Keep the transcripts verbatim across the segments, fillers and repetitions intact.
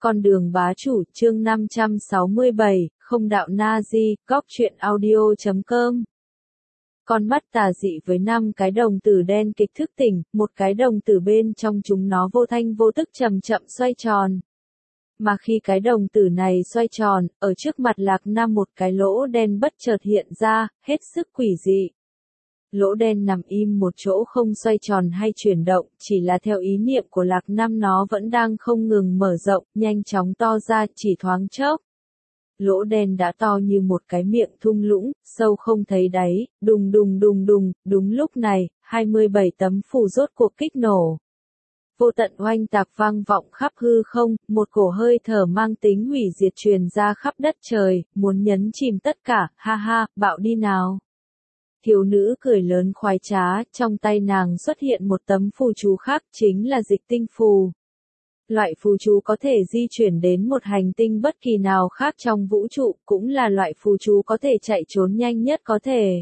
Con đường bá chủ, chương năm trăm sáu mươi bảy, không đạo Nazi, góc truyện audio chấm com. Con mắt tà dị với năm cái đồng tử đen kịch thức tỉnh, một cái đồng tử bên trong chúng nó vô thanh vô tức chậm chậm xoay tròn. Mà khi cái đồng tử này xoay tròn, ở trước mặt Lạc Nam một cái lỗ đen bất chợt hiện ra, hết sức quỷ dị. Lỗ đen nằm im một chỗ không xoay tròn hay chuyển động, chỉ là theo ý niệm của Lạc Nam nó vẫn đang không ngừng mở rộng, nhanh chóng to ra, chỉ thoáng chốc. Lỗ đen đã to như một cái miệng thung lũng, sâu không thấy đáy, đùng đùng đùng đùng, đúng lúc này, hai mươi bảy tấm phù rốt cuộc kích nổ. Vô tận oanh tạc vang vọng khắp hư không, một cổ hơi thở mang tính hủy diệt truyền ra khắp đất trời, muốn nhấn chìm tất cả, ha ha, bạo đi nào. Thiếu nữ cười lớn khoái trá, trong tay nàng xuất hiện một tấm phù chú khác, chính là dịch tinh phù. Loại phù chú có thể di chuyển đến một hành tinh bất kỳ nào khác trong vũ trụ, cũng là loại phù chú có thể chạy trốn nhanh nhất có thể.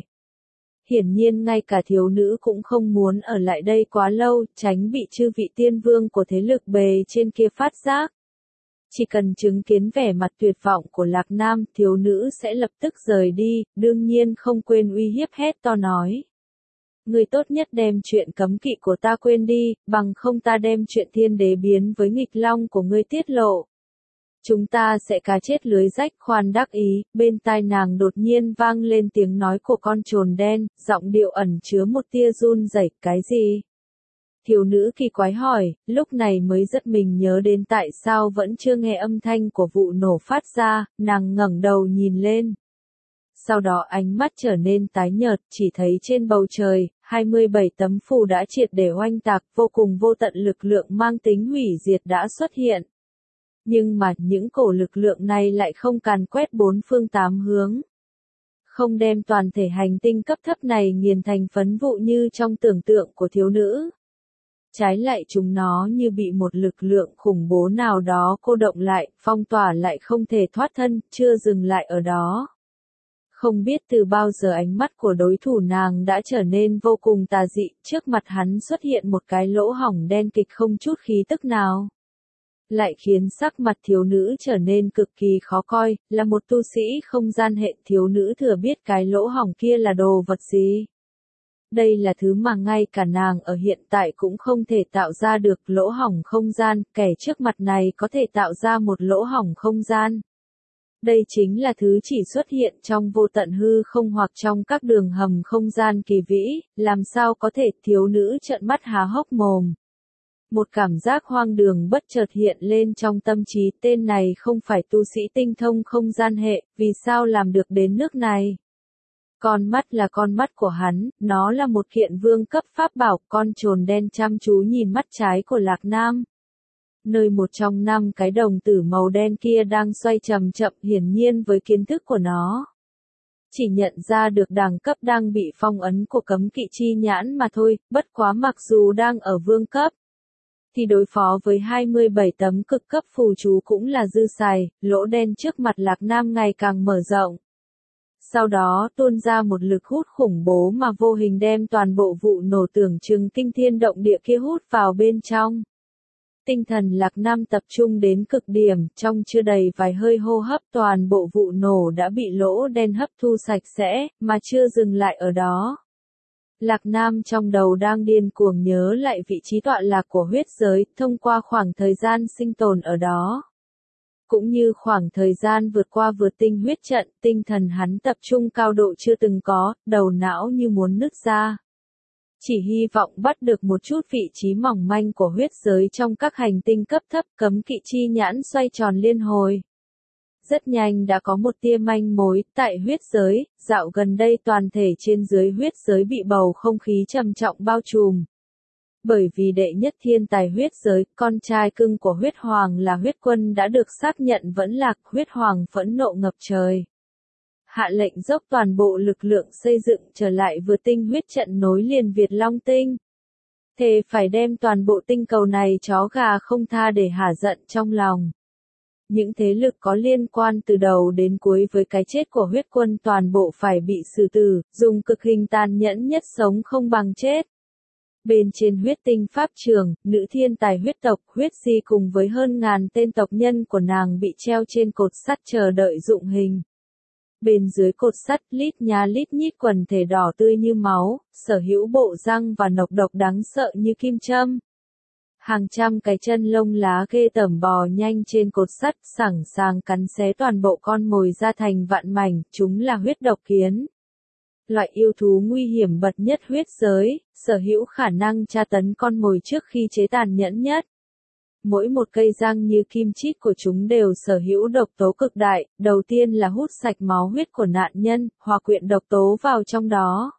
Hiển nhiên ngay cả thiếu nữ cũng không muốn ở lại đây quá lâu, tránh bị chư vị tiên vương của thế lực bề trên kia phát giác. Chỉ cần chứng kiến vẻ mặt tuyệt vọng của Lạc Nam, thiếu nữ sẽ lập tức rời đi, đương nhiên không quên uy hiếp hét to nói. Người tốt nhất đem chuyện cấm kỵ của ta quên đi, bằng không ta đem chuyện thiên đế biến với nghịch long của ngươi tiết lộ. Chúng ta sẽ cá chết lưới rách khoan đắc ý, bên tai nàng đột nhiên vang lên tiếng nói của con trồn đen, giọng điệu ẩn chứa một tia run rẩy, cái gì? Thiếu nữ kỳ quái hỏi, lúc này mới giật mình nhớ đến tại sao vẫn chưa nghe âm thanh của vụ nổ phát ra, nàng ngẩng đầu nhìn lên. Sau đó ánh mắt trở nên tái nhợt, chỉ thấy trên bầu trời, hai mươi bảy tấm phù đã triệt để oanh tạc, vô cùng vô tận lực lượng mang tính hủy diệt đã xuất hiện. Nhưng mà, những cổ lực lượng này lại không càn quét bốn phương tám hướng. Không đem toàn thể hành tinh cấp thấp này nghiền thành phấn vụ như trong tưởng tượng của thiếu nữ. Trái lại chúng nó như bị một lực lượng khủng bố nào đó cô động lại, phong tỏa lại không thể thoát thân, chưa dừng lại ở đó. Không biết từ bao giờ ánh mắt của đối thủ nàng đã trở nên vô cùng tà dị, trước mặt hắn xuất hiện một cái lỗ hổng đen kịch không chút khí tức nào. Lại khiến sắc mặt thiếu nữ trở nên cực kỳ khó coi, là một tu sĩ không gian hệ, thiếu nữ thừa biết cái lỗ hổng kia là đồ vật gì. Đây là thứ mà ngay cả nàng ở hiện tại cũng không thể tạo ra được, lỗ hổng không gian, kẻ trước mặt này có thể tạo ra một lỗ hổng không gian. Đây chính là thứ chỉ xuất hiện trong vô tận hư không hoặc trong các đường hầm không gian kỳ vĩ, làm sao có thể, thiếu nữ trợn mắt há hốc mồm. Một cảm giác hoang đường bất chợt hiện lên trong tâm trí, tên này không phải tu sĩ tinh thông không gian hệ, vì sao làm được đến nước này? Con mắt là con mắt của hắn, nó là một kiện vương cấp pháp bảo, con trồn đen chăm chú nhìn mắt trái của Lạc Nam. Nơi một trong năm cái đồng tử màu đen kia đang xoay chậm chậm, hiển nhiên với kiến thức của nó. Chỉ nhận ra được đẳng cấp đang bị phong ấn của cấm kỵ chi nhãn mà thôi, bất quá mặc dù đang ở vương cấp. Thì đối phó với hai mươi bảy tấm cực cấp phù chú cũng là dư xài, lỗ đen trước mặt Lạc Nam ngày càng mở rộng. Sau đó tuôn ra một lực hút khủng bố mà vô hình đem toàn bộ vụ nổ tưởng chừng kinh thiên động địa kia hút vào bên trong. Tinh thần Lạc Nam tập trung đến cực điểm, trong chưa đầy vài hơi hô hấp toàn bộ vụ nổ đã bị lỗ đen hấp thu sạch sẽ, mà chưa dừng lại ở đó. Lạc Nam trong đầu đang điên cuồng nhớ lại vị trí tọa lạc của huyết giới, thông qua khoảng thời gian sinh tồn ở đó. Cũng như khoảng thời gian vượt qua vượt tinh huyết trận, tinh thần hắn tập trung cao độ chưa từng có, đầu não như muốn nứt ra. Chỉ hy vọng bắt được một chút vị trí mỏng manh của huyết giới trong các hành tinh cấp thấp, cấm kỵ chi nhãn xoay tròn liên hồi. Rất nhanh đã có một tia manh mối, tại huyết giới, dạo gần đây toàn thể trên dưới huyết giới bị bầu không khí trầm trọng bao trùm. Bởi vì đệ nhất thiên tài huyết giới, con trai cưng của huyết hoàng là huyết quân đã được xác nhận vẫn lạc, huyết hoàng phẫn nộ ngập trời. Hạ lệnh dốc toàn bộ lực lượng xây dựng trở lại vừa tinh huyết trận nối liền Việt Long Tinh. Thề phải đem toàn bộ tinh cầu này chó gà không tha để hả giận trong lòng. Những thế lực có liên quan từ đầu đến cuối với cái chết của huyết quân toàn bộ phải bị xử tử, dùng cực hình tàn nhẫn nhất sống không bằng chết. Bên trên huyết tinh pháp trường, nữ thiên tài huyết tộc huyết di cùng với hơn ngàn tên tộc nhân của nàng bị treo trên cột sắt chờ đợi dụng hình. Bên dưới cột sắt lít nha lít nhít quần thể đỏ tươi như máu, sở hữu bộ răng và nọc độc đáng sợ như kim châm. Hàng trăm cái chân lông lá ghê tởm bò nhanh trên cột sắt, sẵn sàng cắn xé toàn bộ con mồi ra thành vạn mảnh, chúng là huyết độc kiến. Loại yêu thú nguy hiểm bậc nhất huyết giới, sở hữu khả năng tra tấn con mồi trước khi chế tàn nhẫn nhất. Mỗi một cây răng như kim chít của chúng đều sở hữu độc tố cực đại, đầu tiên là hút sạch máu huyết của nạn nhân, hòa quyện độc tố vào trong đó.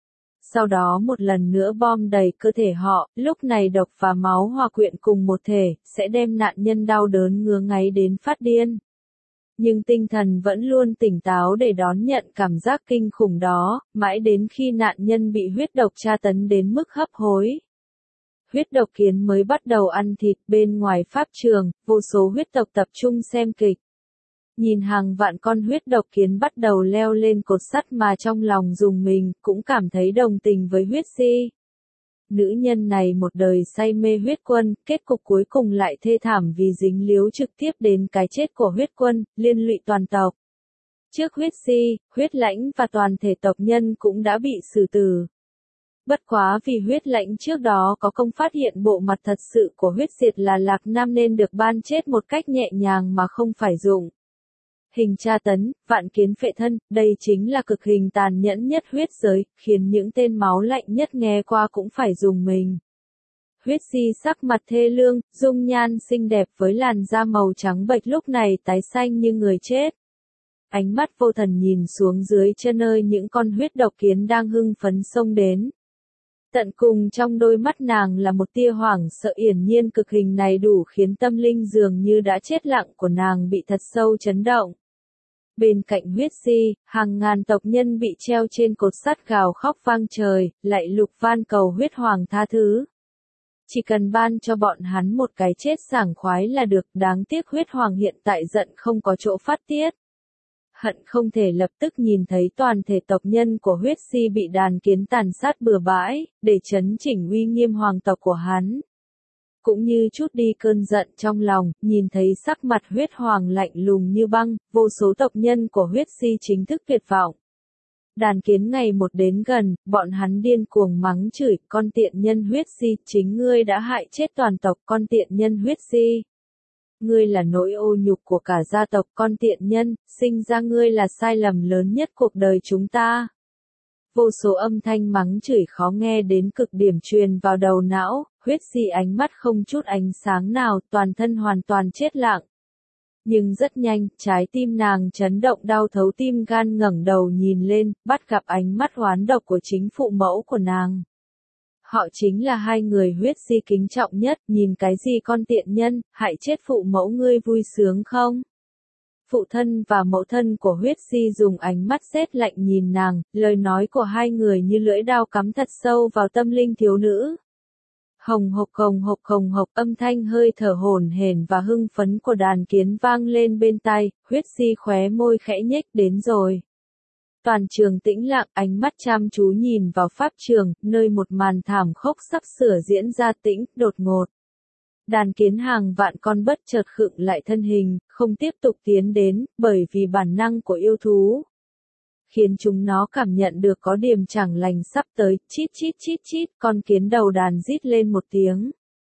Sau đó một lần nữa bom đầy cơ thể họ, lúc này độc và máu hòa quyện cùng một thể, sẽ đem nạn nhân đau đớn ngứa ngáy đến phát điên. Nhưng tinh thần vẫn luôn tỉnh táo để đón nhận cảm giác kinh khủng đó, mãi đến khi nạn nhân bị huyết độc tra tấn đến mức hấp hối. Huyết độc kiến mới bắt đầu ăn thịt, bên ngoài pháp trường, vô số huyết tộc tập trung xem kịch. Nhìn hàng vạn con huyết độc kiến bắt đầu leo lên cột sắt mà trong lòng rùng mình, cũng cảm thấy đồng tình với huyết di. Nữ nhân này một đời say mê huyết quân, kết cục cuối cùng lại thê thảm vì dính líu trực tiếp đến cái chết của huyết quân, liên lụy toàn tộc. Trước huyết di, huyết lãnh và toàn thể tộc nhân cũng đã bị xử tử. Bất quá vì huyết lãnh trước đó có công phát hiện bộ mặt thật sự của huyết diệt là Lạc Nam nên được ban chết một cách nhẹ nhàng mà không phải dụng hình tra tấn, vạn kiến phệ thân, đây chính là cực hình tàn nhẫn nhất huyết giới, khiến những tên máu lạnh nhất nghe qua cũng phải dùng mình. Huyết di sắc mặt thê lương, dung nhan xinh đẹp với làn da màu trắng bệch lúc này tái xanh như người chết. Ánh mắt vô thần nhìn xuống dưới chân nơi những con huyết độc kiến đang hưng phấn xông đến. Tận cùng trong đôi mắt nàng là một tia hoảng sợ, yển nhiên cực hình này đủ khiến tâm linh dường như đã chết lặng của nàng bị thật sâu chấn động. Bên cạnh huyết di, hàng ngàn tộc nhân bị treo trên cột sắt gào khóc vang trời, lạy lục van cầu huyết hoàng tha thứ. Chỉ cần ban cho bọn hắn một cái chết sảng khoái là được, đáng tiếc huyết hoàng hiện tại giận không có chỗ phát tiết. Hận không thể lập tức nhìn thấy toàn thể tộc nhân của huyết si bị đàn kiến tàn sát bừa bãi, để chấn chỉnh uy nghiêm hoàng tộc của hắn. Cũng như chút đi cơn giận trong lòng, nhìn thấy sắc mặt huyết hoàng lạnh lùng như băng, vô số tộc nhân của huyết si chính thức tuyệt vọng. Đàn kiến ngày một đến gần, bọn hắn điên cuồng mắng chửi, con tiện nhân huyết si, chính ngươi đã hại chết toàn tộc, con tiện nhân huyết si. Ngươi là nỗi ô nhục của cả gia tộc, con tiện nhân, sinh ra ngươi là sai lầm lớn nhất cuộc đời chúng ta. Vô số âm thanh mắng chửi khó nghe đến cực điểm truyền vào đầu não, huyết si ánh mắt không chút ánh sáng nào, toàn thân hoàn toàn chết lặng. Nhưng rất nhanh, trái tim nàng chấn động đau thấu tim gan, ngẩng đầu nhìn lên, bắt gặp ánh mắt oán độc của chính phụ mẫu của nàng. Họ chính là hai người huyết si kính trọng nhất, nhìn cái gì con tiện nhân, hại chết phụ mẫu ngươi vui sướng không? Phụ thân và mẫu thân của huyết si dùng ánh mắt sét lạnh nhìn nàng, lời nói của hai người như lưỡi dao cắm thật sâu vào tâm linh thiếu nữ. Hồng hộc hồng hộc hồng hộc, âm thanh hơi thở hổn hển và hưng phấn của đàn kiến vang lên bên tai, huyết si khóe môi khẽ nhếch, đến rồi. Toàn trường tĩnh lặng, ánh mắt chăm chú nhìn vào pháp trường, nơi một màn thảm khốc sắp sửa diễn ra. Tĩnh, đột ngột. Đàn kiến hàng vạn con bất chợt khựng lại thân hình, không tiếp tục tiến đến, bởi vì bản năng của yêu thú khiến chúng nó cảm nhận được có điểm chẳng lành sắp tới, chít chít chít chít, con kiến đầu đàn rít lên một tiếng.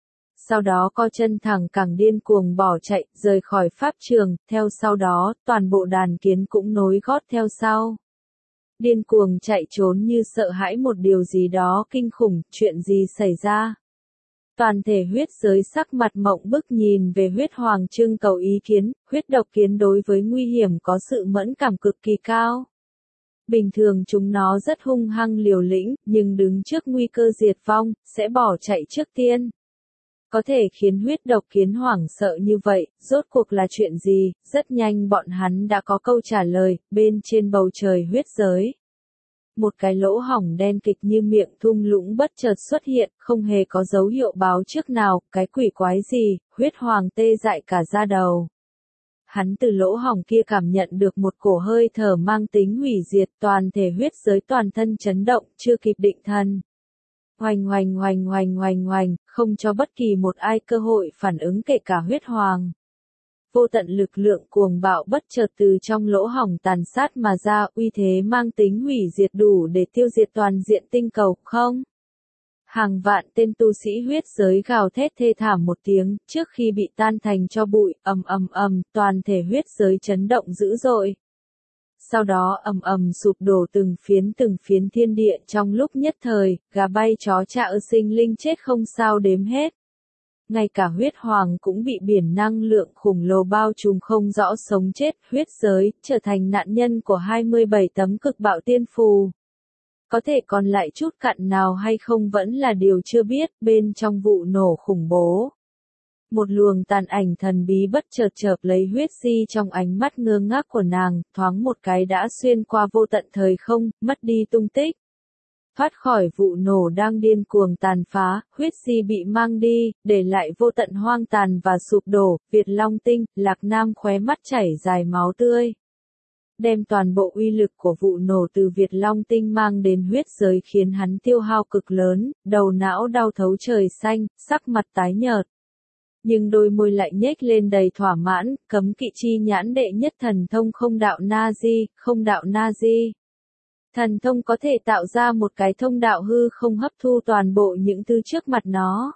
Sau đó co chân thẳng cẳng điên cuồng bỏ chạy, rời khỏi pháp trường, theo sau đó, toàn bộ đàn kiến cũng nối gót theo sau. Điên cuồng chạy trốn như sợ hãi một điều gì đó kinh khủng, chuyện gì xảy ra? Toàn thể huyết giới sắc mặt mộng bức nhìn về huyết hoàng trưng cầu ý kiến, huyết độc kiến đối với nguy hiểm có sự mẫn cảm cực kỳ cao. Bình thường chúng nó rất hung hăng liều lĩnh, nhưng đứng trước nguy cơ diệt vong, sẽ bỏ chạy trước tiên. Có thể khiến huyết độc kiến hoảng sợ như vậy, rốt cuộc là chuyện gì? Rất nhanh bọn hắn đã có câu trả lời, bên trên bầu trời huyết giới. Một cái lỗ hổng đen kịch như miệng thung lũng bất chợt xuất hiện, không hề có dấu hiệu báo trước nào, cái quỷ quái gì, huyết hoàng tê dại cả da đầu. Hắn từ lỗ hổng kia cảm nhận được một cổ hơi thở mang tính hủy diệt, toàn thể huyết giới toàn thân chấn động, chưa kịp định thần. Oanh oanh oanh oanh oanh oanh, không cho bất kỳ một ai cơ hội phản ứng kể cả huyết hoàng. Vô tận lực lượng cuồng bạo bất chợt từ trong lỗ hổng tàn sát mà ra, uy thế mang tính hủy diệt đủ để tiêu diệt toàn diện tinh cầu, không? Hàng vạn tên tu sĩ huyết giới gào thét thê thảm một tiếng, trước khi bị tan thành tro bụi, ầm ầm ầm, toàn thể huyết giới chấn động dữ dội. Sau đó ầm ầm sụp đổ từng phiến từng phiến thiên địa trong lúc nhất thời, gà bay chó chạy sinh linh chết không sao đếm hết. Ngay cả huyết hoàng cũng bị biển năng lượng khủng lồ bao trùm không rõ sống chết, huyết giới, trở thành nạn nhân của hai mươi bảy tấm cực bạo tiên phù. Có thể còn lại chút cặn nào hay không vẫn là điều chưa biết, bên trong vụ nổ khủng bố. Một luồng tàn ảnh thần bí bất chợt chợp lấy huyết di trong ánh mắt ngơ ngác của nàng, thoáng một cái đã xuyên qua vô tận thời không, mất đi tung tích. Thoát khỏi vụ nổ đang điên cuồng tàn phá, huyết di bị mang đi, để lại vô tận hoang tàn và sụp đổ, Việt Long Tinh, Lạc Nam khóe mắt chảy dài máu tươi. Đem toàn bộ uy lực của vụ nổ từ Việt Long Tinh mang đến huyết giới khiến hắn tiêu hao cực lớn, đầu não đau thấu trời xanh, sắc mặt tái nhợt. Nhưng đôi môi lại nhếch lên đầy thỏa mãn, cấm kỵ chi nhãn đệ nhất thần thông không đạo na di, không đạo na di. Thần thông có thể tạo ra một cái thông đạo hư không hấp thu toàn bộ những thứ trước mặt nó.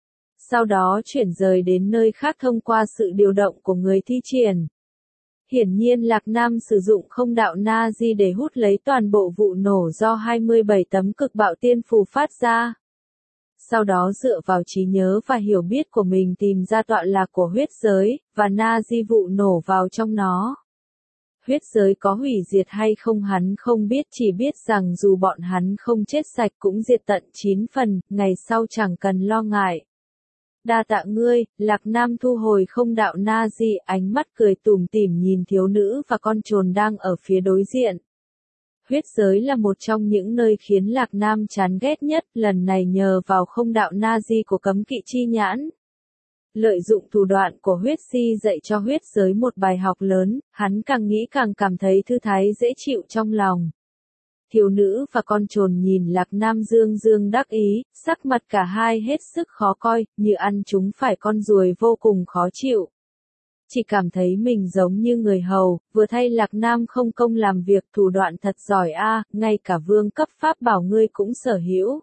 Sau đó chuyển rời đến nơi khác thông qua sự điều động của người thi triển. Hiển nhiên Lạc Nam sử dụng không đạo na di để hút lấy toàn bộ vụ nổ do hai mươi bảy tấm cực bạo tiên phù phát ra. Sau đó dựa vào trí nhớ và hiểu biết của mình tìm ra tọa lạc của huyết giới, và na di vụ nổ vào trong nó. Huyết giới có hủy diệt hay không hắn không biết, chỉ biết rằng dù bọn hắn không chết sạch cũng diệt tận chín phần, ngày sau chẳng cần lo ngại. Đa tạ ngươi, Lạc Nam thu hồi không đạo na di, ánh mắt cười tủm tỉm nhìn thiếu nữ và con trồn đang ở phía đối diện. Huyết giới là một trong những nơi khiến Lạc Nam chán ghét nhất, lần này nhờ vào không đạo na di của cấm kỵ chi nhãn. Lợi dụng thủ đoạn của huyết si dạy cho huyết giới một bài học lớn, hắn càng nghĩ càng cảm thấy thư thái dễ chịu trong lòng. Thiếu nữ và con trồn nhìn Lạc Nam dương dương đắc ý, sắc mặt cả hai hết sức khó coi, như ăn chúng phải con ruồi vô cùng khó chịu. Chỉ cảm thấy mình giống như người hầu, vừa thay Lạc Nam không công làm việc, thủ đoạn thật giỏi a, ngay cả vương cấp pháp bảo ngươi cũng sở hữu.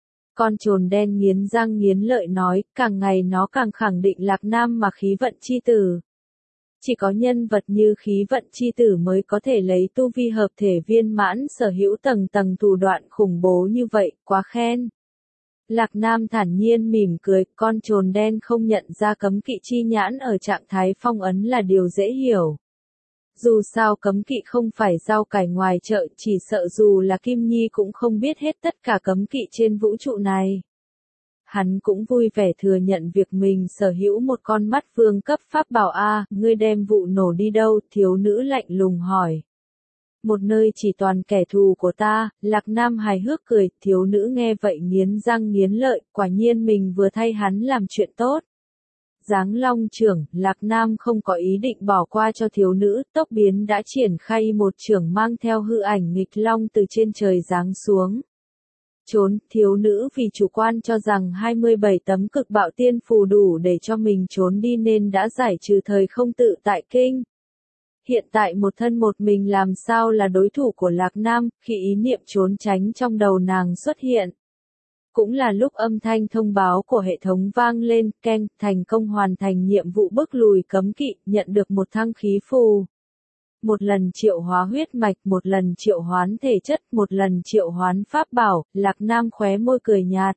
Con trồn đen nghiến răng nghiến lợi nói, càng ngày nó càng khẳng định Lạc Nam mà khí vận chi tử. Chỉ có nhân vật như khí vận chi tử mới có thể lấy tu vi hợp thể viên mãn sở hữu tầng tầng thủ đoạn khủng bố như vậy, quá khen. Lạc Nam thản nhiên mỉm cười, con trồn đen không nhận ra cấm kỵ chi nhãn ở trạng thái phong ấn là điều dễ hiểu. Dù sao cấm kỵ không phải rau cải ngoài chợ, chỉ sợ dù là Kim Nhi cũng không biết hết tất cả cấm kỵ trên vũ trụ này. Hắn cũng vui vẻ thừa nhận việc mình sở hữu một con mắt vương cấp pháp bảo a, ngươi đem vụ nổ đi đâu, thiếu nữ lạnh lùng hỏi. Một nơi chỉ toàn kẻ thù của ta, Lạc Nam hài hước cười, thiếu nữ nghe vậy nghiến răng nghiến lợi, quả nhiên mình vừa thay hắn làm chuyện tốt. Giáng long trưởng, Lạc Nam không có ý định bỏ qua cho thiếu nữ, tốc biến đã triển khai một trưởng mang theo hư ảnh nghịch long từ trên trời giáng xuống. Trốn, thiếu nữ vì chủ quan cho rằng hai mươi bảy tấm cực bạo tiên phù đủ để cho mình trốn đi nên đã giải trừ thời không tự tại kinh. Hiện tại một thân một mình làm sao là đối thủ của Lạc Nam, khi ý niệm trốn tránh trong đầu nàng xuất hiện. Cũng là lúc âm thanh thông báo của hệ thống vang lên, keng, thành công hoàn thành nhiệm vụ bức lùi cấm kỵ, nhận được một thăng khí phù. Một lần triệu hóa huyết mạch, một lần triệu hoán thể chất, một lần triệu hoán pháp bảo, Lạc Nam khóe môi cười nhạt.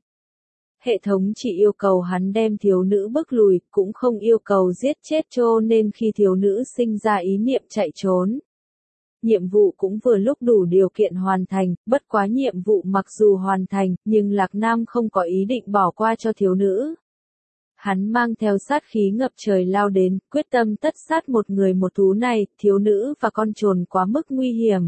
Hệ thống chỉ yêu cầu hắn đem thiếu nữ bức lùi, cũng không yêu cầu giết chết cho nên khi thiếu nữ sinh ra ý niệm chạy trốn. Nhiệm vụ cũng vừa lúc đủ điều kiện hoàn thành, bất quá nhiệm vụ mặc dù hoàn thành, nhưng Lạc Nam không có ý định bỏ qua cho thiếu nữ. Hắn mang theo sát khí ngập trời lao đến, quyết tâm tất sát một người một thú này, thiếu nữ và con trồn quá mức nguy hiểm.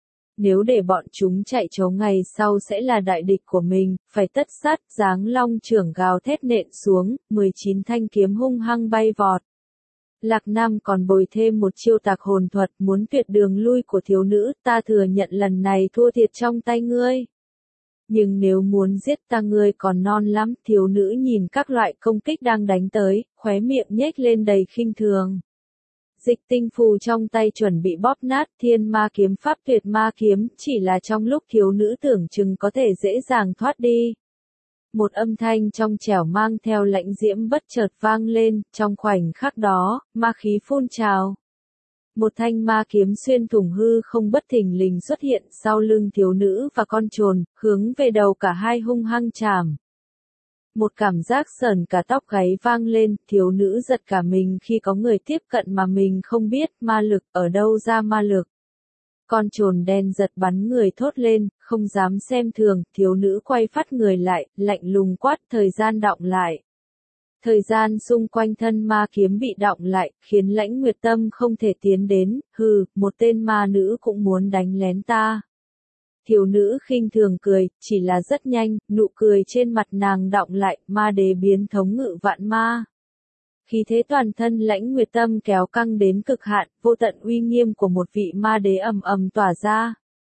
Nếu để bọn chúng chạy trốn ngày sau sẽ là đại địch của mình, phải tất sát, giáng long trưởng gào thét nện xuống, mười chín thanh kiếm hung hăng bay vọt. Lạc Nam còn bồi thêm một chiêu tạc hồn thuật muốn tuyệt đường lui của thiếu nữ, ta thừa nhận lần này thua thiệt trong tay ngươi. Nhưng nếu muốn giết ta ngươi còn non lắm, thiếu nữ nhìn các loại công kích đang đánh tới, khóe miệng nhếch lên đầy khinh thường. Dịch tinh phù trong tay chuẩn bị bóp nát thiên ma kiếm pháp tuyệt ma kiếm, chỉ là trong lúc thiếu nữ tưởng chừng có thể dễ dàng thoát đi. Một âm thanh trong trẻo mang theo lãnh diễm bất chợt vang lên, trong khoảnh khắc đó, ma khí phun trào. Một thanh ma kiếm xuyên thủng hư không bất thình lình xuất hiện sau lưng thiếu nữ và con trồn, hướng về đầu cả hai hung hăng chạm. Một cảm giác sởn cả tóc gáy vang lên, thiếu nữ giật cả mình khi có người tiếp cận mà mình không biết, ma lực, ở đâu ra ma lực. Con trồn đen giật bắn người thốt lên, không dám xem thường, thiếu nữ quay phát người lại, lạnh lùng quát thời gian đọng lại. Thời gian xung quanh thân ma kiếm bị đọng lại, khiến Lãnh Nguyệt Tâm không thể tiến đến, hừ, một tên ma nữ cũng muốn đánh lén ta. Thiếu nữ khinh thường cười, chỉ là rất nhanh, nụ cười trên mặt nàng đọng lại, ma đế biến thống ngự vạn ma. Khí thế toàn thân Lãnh Nguyệt Tâm kéo căng đến cực hạn, vô tận uy nghiêm của một vị ma đế ầm ầm tỏa ra.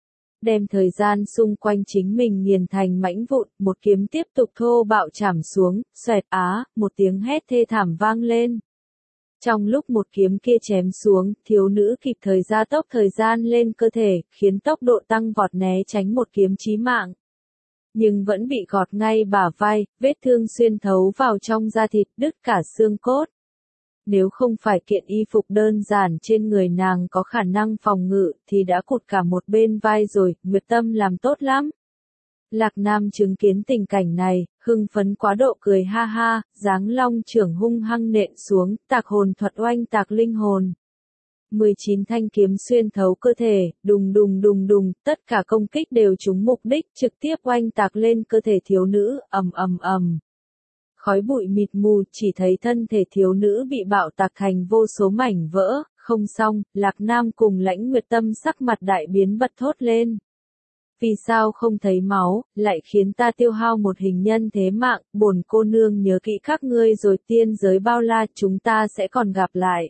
Đem thời gian xung quanh chính mình nghiền thành mảnh vụn, một kiếm tiếp tục thô bạo chảm xuống, xoẹt á, một tiếng hét thê thảm vang lên. Trong lúc một kiếm kia chém xuống, thiếu nữ kịp thời gia tốc thời gian lên cơ thể, khiến tốc độ tăng vọt né tránh một kiếm chí mạng. Nhưng vẫn bị gọt ngay bả vai, vết thương xuyên thấu vào trong da thịt, đứt cả xương cốt. Nếu không phải kiện y phục đơn giản trên người nàng có khả năng phòng ngự, thì đã cụt cả một bên vai rồi, Nguyệt Tâm làm tốt lắm. Lạc Nam chứng kiến tình cảnh này, hưng phấn quá độ cười ha ha, giáng long trưởng hung hăng nện xuống, tạc hồn thuật oanh tạc linh hồn. mười chín thanh kiếm xuyên thấu cơ thể, đùng đùng đùng đùng, tất cả công kích đều trúng mục đích, trực tiếp oanh tạc lên cơ thể thiếu nữ, ầm ầm ầm. Khói bụi mịt mù, chỉ thấy thân thể thiếu nữ bị bạo tạc thành vô số mảnh vỡ, không xong, Lạc Nam cùng Lãnh Nguyệt Tâm sắc mặt đại biến bật thốt lên. Vì sao không thấy máu, lại khiến ta tiêu hao một hình nhân thế mạng, bổn cô nương nhớ kỹ các ngươi rồi, tiên giới bao la, chúng ta sẽ còn gặp lại.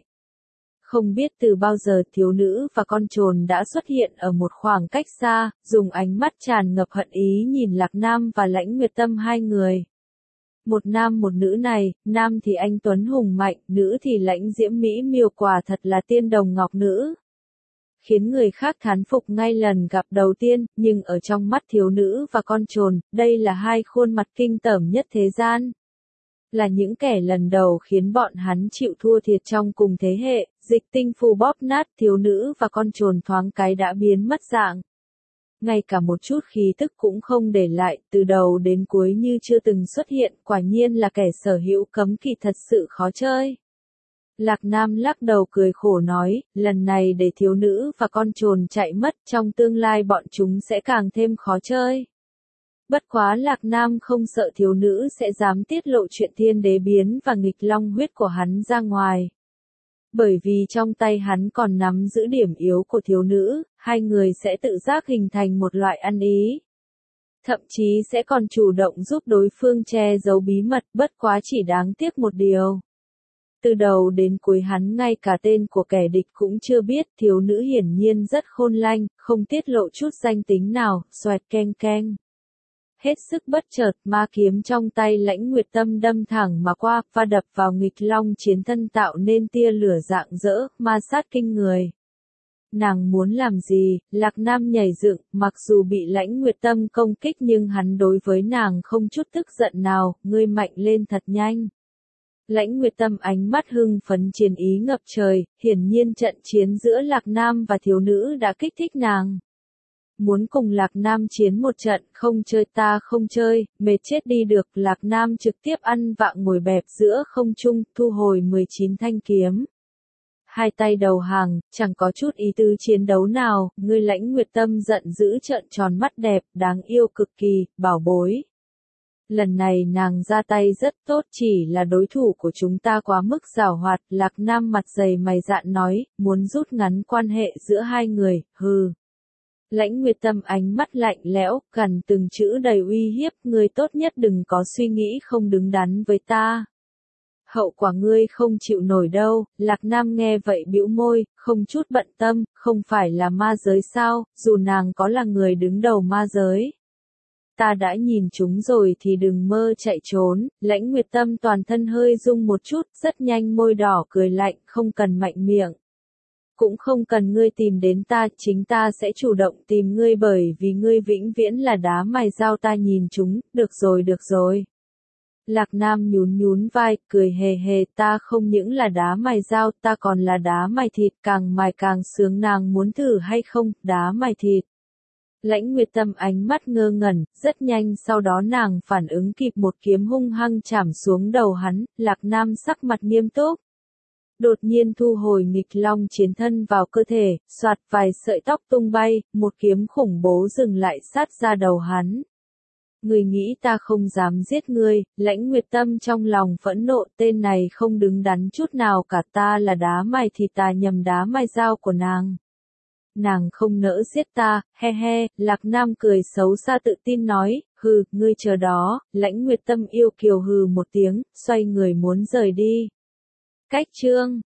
Không biết từ bao giờ thiếu nữ và con trồn đã xuất hiện ở một khoảng cách xa, dùng ánh mắt tràn ngập hận ý nhìn Lạc Nam và Lãnh Nguyệt Tâm hai người. Một nam một nữ này, nam thì anh tuấn hùng mạnh, nữ thì lãnh diễm mỹ miều, quả thật là tiên đồng ngọc nữ. Khiến người khác thán phục ngay lần gặp đầu tiên, nhưng ở trong mắt thiếu nữ và con trồn, đây là hai khuôn mặt kinh tởm nhất thế gian. Là những kẻ lần đầu khiến bọn hắn chịu thua thiệt trong cùng thế hệ, dịch tinh phù bóp nát thiếu nữ và con trồn thoáng cái đã biến mất dạng. Ngay cả một chút khí tức cũng không để lại, từ đầu đến cuối như chưa từng xuất hiện, quả nhiên là kẻ sở hữu cấm kỵ thật sự khó chơi. Lạc Nam lắc đầu cười khổ nói, lần này để thiếu nữ và con trồn chạy mất, trong tương lai bọn chúng sẽ càng thêm khó chơi. Bất quá Lạc Nam không sợ thiếu nữ sẽ dám tiết lộ chuyện thiên đế biến và nghịch long huyết của hắn ra ngoài. Bởi vì trong tay hắn còn nắm giữ điểm yếu của thiếu nữ, hai người sẽ tự giác hình thành một loại ăn ý. Thậm chí sẽ còn chủ động giúp đối phương che giấu bí mật, bất quá chỉ đáng tiếc một điều. Từ đầu đến cuối hắn ngay cả tên của kẻ địch cũng chưa biết, thiếu nữ hiển nhiên rất khôn lanh, không tiết lộ chút danh tính nào, xoẹt keng keng. Hết sức bất chợt, ma kiếm trong tay Lãnh Nguyệt Tâm đâm thẳng mà qua, và đập vào nghịch long chiến thân tạo nên tia lửa rạng rỡ, ma sát kinh người. Nàng muốn làm gì? Lạc Nam nhảy dựng, mặc dù bị Lãnh Nguyệt Tâm công kích nhưng hắn đối với nàng không chút tức giận nào, ngươi mạnh lên thật nhanh. Lãnh Nguyệt Tâm ánh mắt hưng phấn chiến ý ngập trời, hiển nhiên trận chiến giữa Lạc Nam và thiếu nữ đã kích thích nàng. Muốn cùng Lạc Nam chiến một trận, không chơi ta không chơi, mệt chết đi được, Lạc Nam trực tiếp ăn vạ ngồi bẹp giữa không trung, thu hồi mười chín thanh kiếm. Hai tay đầu hàng, chẳng có chút ý tứ chiến đấu nào, ngươi Lãnh Nguyệt Tâm giận dữ trợn tròn mắt đẹp, đáng yêu cực kỳ, bảo bối. Lần này nàng ra tay rất tốt, chỉ là đối thủ của chúng ta quá mức giảo hoạt, Lạc Nam mặt dày mày dạn nói, muốn rút ngắn quan hệ giữa hai người, hừ. Lãnh Nguyệt Tâm ánh mắt lạnh lẽo, gần từng chữ đầy uy hiếp, ngươi tốt nhất đừng có suy nghĩ không đứng đắn với ta. Hậu quả ngươi không chịu nổi đâu, Lạc Nam nghe vậy bĩu môi, không chút bận tâm, không phải là ma giới sao, dù nàng có là người đứng đầu ma giới. Ta đã nhìn chúng rồi thì đừng mơ chạy trốn, Lãnh Nguyệt Tâm toàn thân hơi rung một chút, rất nhanh môi đỏ cười lạnh, không cần mạnh miệng. Cũng không cần ngươi tìm đến ta, chính ta sẽ chủ động tìm ngươi bởi vì ngươi vĩnh viễn là đá mài dao ta nhìn chúng, được rồi được rồi. Lạc Nam nhún nhún vai, cười hề hề, ta không những là đá mài dao, ta còn là đá mài thịt, càng mài càng sướng, nàng muốn thử hay không, đá mài thịt. Lãnh Nguyệt Tâm ánh mắt ngơ ngẩn, rất nhanh sau đó nàng phản ứng kịp, một kiếm hung hăng chảm xuống đầu hắn, Lạc Nam sắc mặt nghiêm túc. Đột nhiên thu hồi nghịch long chiến thân vào cơ thể, soạt vài sợi tóc tung bay, một kiếm khủng bố dừng lại sát ra đầu hắn. Người nghĩ ta không dám giết ngươi, Lãnh Nguyệt Tâm trong lòng phẫn nộ, tên này không đứng đắn chút nào cả, ta là đá mài thì ta nhầm đá mài dao của nàng. Nàng không nỡ giết ta, he he, Lạc Nam cười xấu xa tự tin nói, hừ, ngươi chờ đó, Lãnh Nguyệt Tâm yêu kiều hừ một tiếng, xoay người muốn rời đi. Cách chương